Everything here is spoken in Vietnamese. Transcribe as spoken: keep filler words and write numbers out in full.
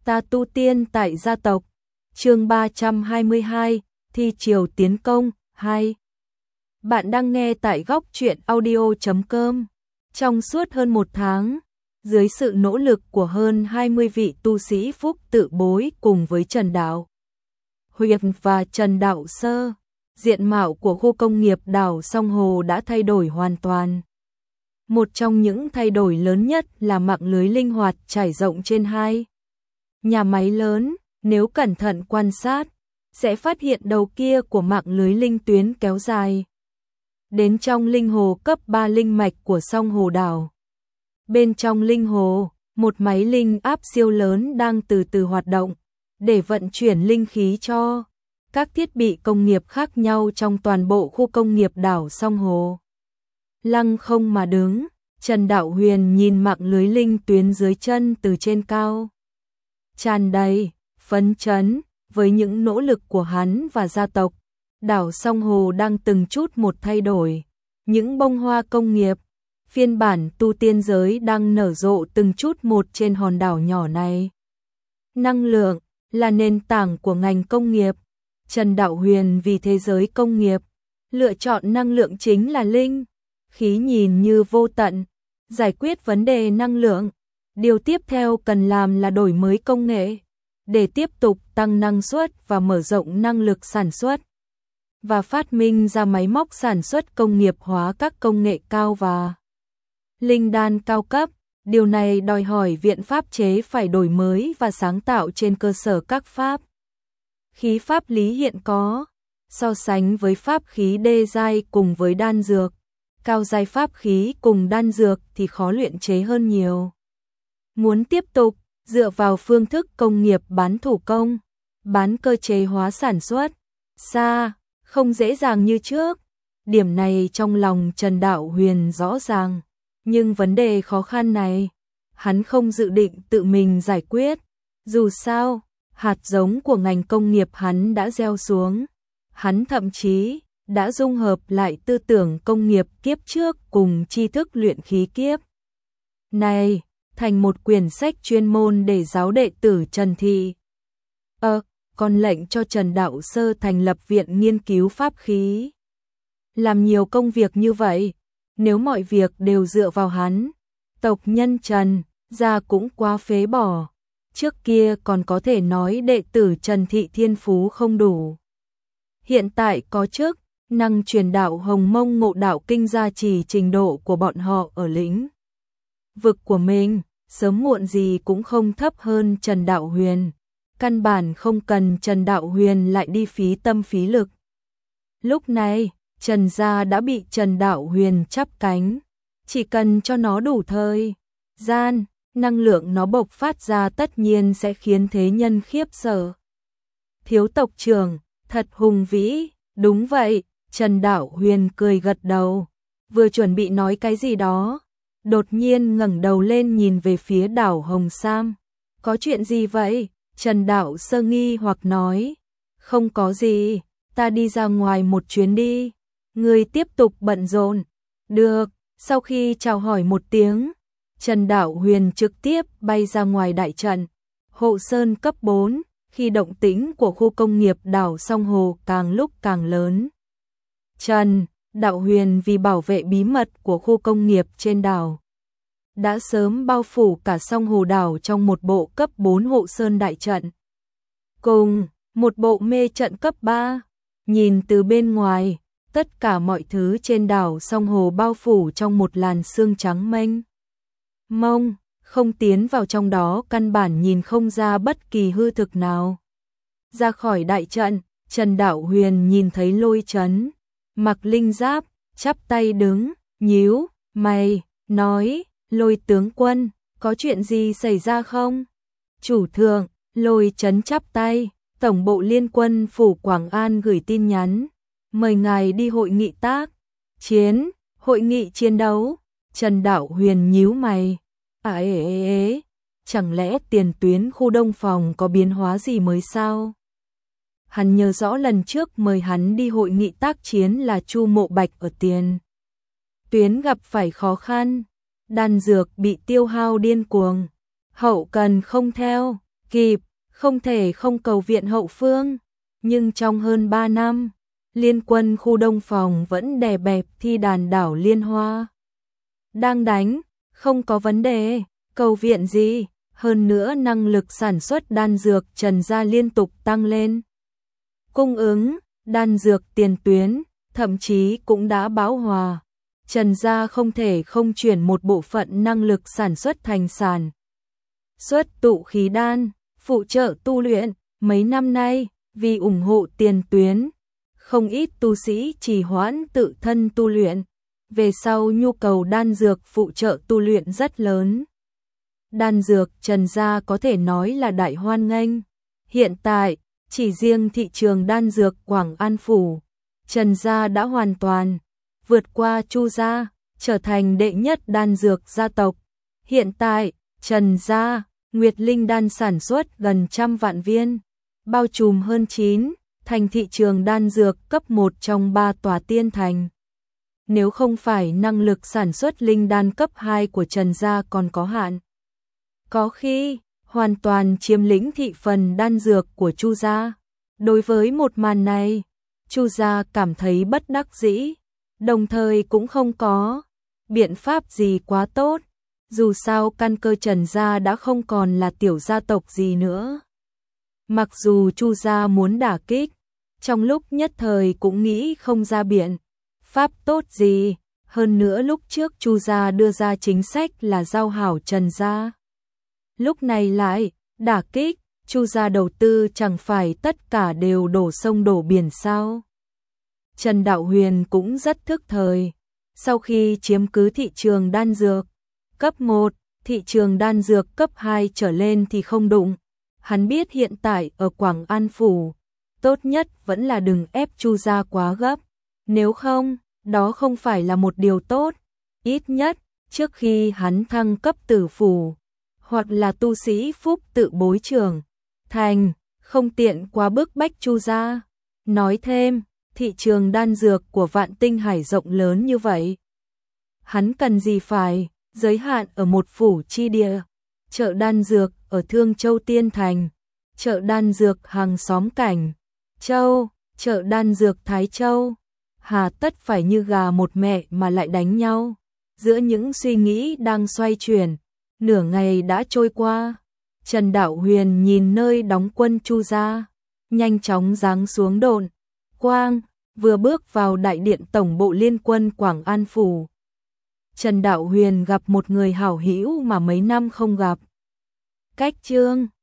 Ta tu tiên tại gia tộc. Chương ba trăm hai mươi hai, thi triều tiến công hai. Bạn đang nghe tại góc truyện audio chấm com. Trong suốt hơn một tháng, dưới sự nỗ lực của hơn hai mươi vị tu sĩ phúc tự bối cùng với Trần Đạo Huyền và Trần Đạo Sơ, diện mạo của khu công nghiệp đảo Song Hồ đã thay đổi hoàn toàn. Một trong những thay đổi lớn nhất là mạng lưới linh hoạt trải rộng trên hai nhà máy lớn. Nếu cẩn thận quan sát, sẽ phát hiện đầu kia của mạng lưới linh tuyến kéo dài đến trong linh hồ cấp ba linh mạch của Song Hồ đảo. Bên trong linh hồ, một máy linh áp siêu lớn đang từ từ hoạt động để vận chuyển linh khí cho các thiết bị công nghiệp khác nhau trong toàn bộ khu công nghiệp đảo Song Hồ. Lăng không mà đứng, Trần Đạo Huyền nhìn mạng lưới linh tuyến dưới chân từ trên cao, tràn đầy phấn chấn. Với những nỗ lực của hắn và gia tộc, đảo Song Hồ đang từng chút một thay đổi. Những bông hoa công nghiệp, phiên bản tu tiên giới đang nở rộ từng chút một trên hòn đảo nhỏ này. Năng lượng là nền tảng của ngành công nghiệp. Trần Đạo Huyền vì thế giới công nghiệp, lựa chọn năng lượng chính là linh khí nhìn như vô tận, giải quyết vấn đề năng lượng. Điều tiếp theo cần làm là đổi mới công nghệ, để tiếp tục tăng năng suất và mở rộng năng lực sản xuất, và phát minh ra máy móc sản xuất công nghiệp hóa các công nghệ cao và linh đan cao cấp. Điều này đòi hỏi viện pháp chế phải đổi mới và sáng tạo trên cơ sở các pháp khí pháp lý hiện có. So sánh với pháp khí đê giai cùng với đan dược, cao giai pháp khí cùng đan dược thì khó luyện chế hơn nhiều. Muốn tiếp tục dựa vào phương thức công nghiệp bán thủ công, bán cơ chế hóa sản xuất, xa không dễ dàng như trước. Điểm này trong lòng Trần Đạo Huyền rõ ràng, nhưng vấn đề khó khăn này, hắn không dự định tự mình giải quyết. Dù sao, hạt giống của ngành công nghiệp hắn đã gieo xuống, hắn thậm chí đã dung hợp lại tư tưởng công nghiệp kiếp trước cùng tri thức luyện khí kiếp này thành một quyển sách chuyên môn để giáo đệ tử Trần Thị. Ờ, còn lệnh cho Trần Đạo Sơ thành lập viện nghiên cứu pháp khí. Làm nhiều công việc như vậy, nếu mọi việc đều dựa vào hắn, tộc nhân Trần gia cũng quá phế bỏ. Trước kia còn có thể nói đệ tử Trần Thị thiên phú không đủ. Hiện tại có chức năng truyền đạo Hồng Mông Ngộ Đạo Kinh gia trì trình độ của bọn họ ở lĩnh vực của mình, sớm muộn gì cũng không thấp hơn Trần Đạo Huyền. Căn bản không cần Trần Đạo Huyền lại đi phí tâm phí lực. Lúc này, Trần gia đã bị Trần Đạo Huyền chắp cánh. Chỉ cần cho nó đủ thời gian, năng lượng nó bộc phát ra tất nhiên sẽ khiến thế nhân khiếp sợ. Thiếu tộc trưởng, thật hùng vĩ. Đúng vậy, Trần Đạo Huyền cười gật đầu, vừa chuẩn bị nói cái gì đó, đột nhiên ngẩng đầu lên nhìn về phía đảo Hồng Sam. Có chuyện gì vậy? Trần Đạo Sơ nghi hoặc nói. Không có gì, ta đi ra ngoài một chuyến đi. Người tiếp tục bận rộn. Được. Sau khi chào hỏi một tiếng, Trần Đạo Huyền trực tiếp bay ra ngoài đại trận Hộ Sơn cấp bốn. Khi động tĩnh của khu công nghiệp đảo Song Hồ càng lúc càng lớn, Trần Đạo Huyền vì bảo vệ bí mật của khu công nghiệp trên đảo, đã sớm bao phủ cả Song Hồ đảo trong một bộ cấp bốn hộ sơn đại trận, cùng một bộ mê trận cấp ba. Nhìn từ bên ngoài, tất cả mọi thứ trên đảo Song Hồ bao phủ trong một làn sương trắng mênh mông, không tiến vào trong đó căn bản nhìn không ra bất kỳ hư thực nào. Ra khỏi đại trận, Trần Đạo Huyền nhìn thấy Lôi Chấn, mặc linh giáp, chắp tay đứng, nhíu mày, nói: Lôi tướng quân, có chuyện gì xảy ra không? Chủ thượng, Lôi Chấn chắp tay, tổng bộ liên quân phủ Quảng An gửi tin nhắn, mời ngài đi hội nghị tác chiến, hội nghị chiến đấu. Trần Đạo Huyền nhíu mày, à ế ế ế, chẳng lẽ tiền tuyến khu đông phòng có biến hóa gì mới sao? Hắn nhớ rõ lần trước mời hắn đi hội nghị tác chiến là Chu Mộ Bạch ở tiền tuyến gặp phải khó khăn, đan dược bị tiêu hao điên cuồng, hậu cần không theo kịp, không thể không cầu viện hậu phương. Nhưng trong hơn ba năm, liên quân khu Đông Phòng vẫn đè bẹp Thi Đàn đảo Liên Hoa. Đang đánh, không có vấn đề, cầu viện gì, hơn nữa năng lực sản xuất đan dược Trần gia liên tục tăng lên. Cung ứng, đan dược tiền tuyến, thậm chí cũng đã bão hòa. Trần gia không thể không chuyển một bộ phận năng lực sản xuất thành sản xuất tụ khí đan, phụ trợ tu luyện. Mấy năm nay, vì ủng hộ tiền tuyến, không ít tu sĩ trì hoãn tự thân tu luyện. Về sau nhu cầu đan dược phụ trợ tu luyện rất lớn. Đan dược Trần gia có thể nói là đại hoan nghênh. Hiện tại, chỉ riêng thị trường đan dược Quảng An Phủ, Trần gia đã hoàn toàn vượt qua Chu gia, trở thành đệ nhất đan dược gia tộc. Hiện tại, Trần gia, Nguyệt Linh đan sản xuất gần trăm vạn viên, bao trùm hơn chín thành thị trường đan dược cấp một trong ba tòa tiên thành. Nếu không phải năng lực sản xuất linh đan cấp hai của Trần gia còn có hạn, có khi hoàn toàn chiếm lĩnh thị phần đan dược của Chu gia. Đối với một màn này, Chu gia cảm thấy bất đắc dĩ, đồng thời cũng không có biện pháp gì quá tốt. Dù sao căn cơ Trần gia đã không còn là tiểu gia tộc gì nữa. Mặc dù Chu gia muốn đả kích, trong lúc nhất thời cũng nghĩ không ra biện pháp tốt gì. Hơn nữa lúc trước Chu gia đưa ra chính sách là giao hảo Trần gia. Lúc này lại đả kích, Chu gia đầu tư chẳng phải tất cả đều đổ sông đổ biển sao? Trần Đạo Huyền cũng rất thức thời. Sau khi chiếm cứ thị trường đan dược cấp một, thị trường đan dược cấp hai trở lên thì không đụng. Hắn biết hiện tại ở Quảng An Phủ, tốt nhất vẫn là đừng ép Chu gia quá gấp. Nếu không, đó không phải là một điều tốt. Ít nhất, trước khi hắn thăng cấp tử phủ, hoặc là tu sĩ phúc tự bối trưởng thành, không tiện quá bức bách Chu gia. Nói thêm, thị trường đan dược của Vạn Tinh Hải rộng lớn như vậy, hắn cần gì phải giới hạn ở một phủ chi địa. Chợ đan dược ở Thương Châu Tiên Thành, chợ đan dược hàng xóm Cảnh Châu, chợ đan dược Thái Châu, hà tất phải như gà một mẹ mà lại đánh nhau. Giữa những suy nghĩ đang xoay chuyển, nửa ngày đã trôi qua. Trần Đạo Huyền nhìn nơi đóng quân Chu gia, nhanh chóng giáng xuống độn quang, vừa bước vào đại điện tổng bộ liên quân Quảng An Phủ. Trần Đạo Huyền gặp một người hảo hữu mà mấy năm không gặp. Cách Trương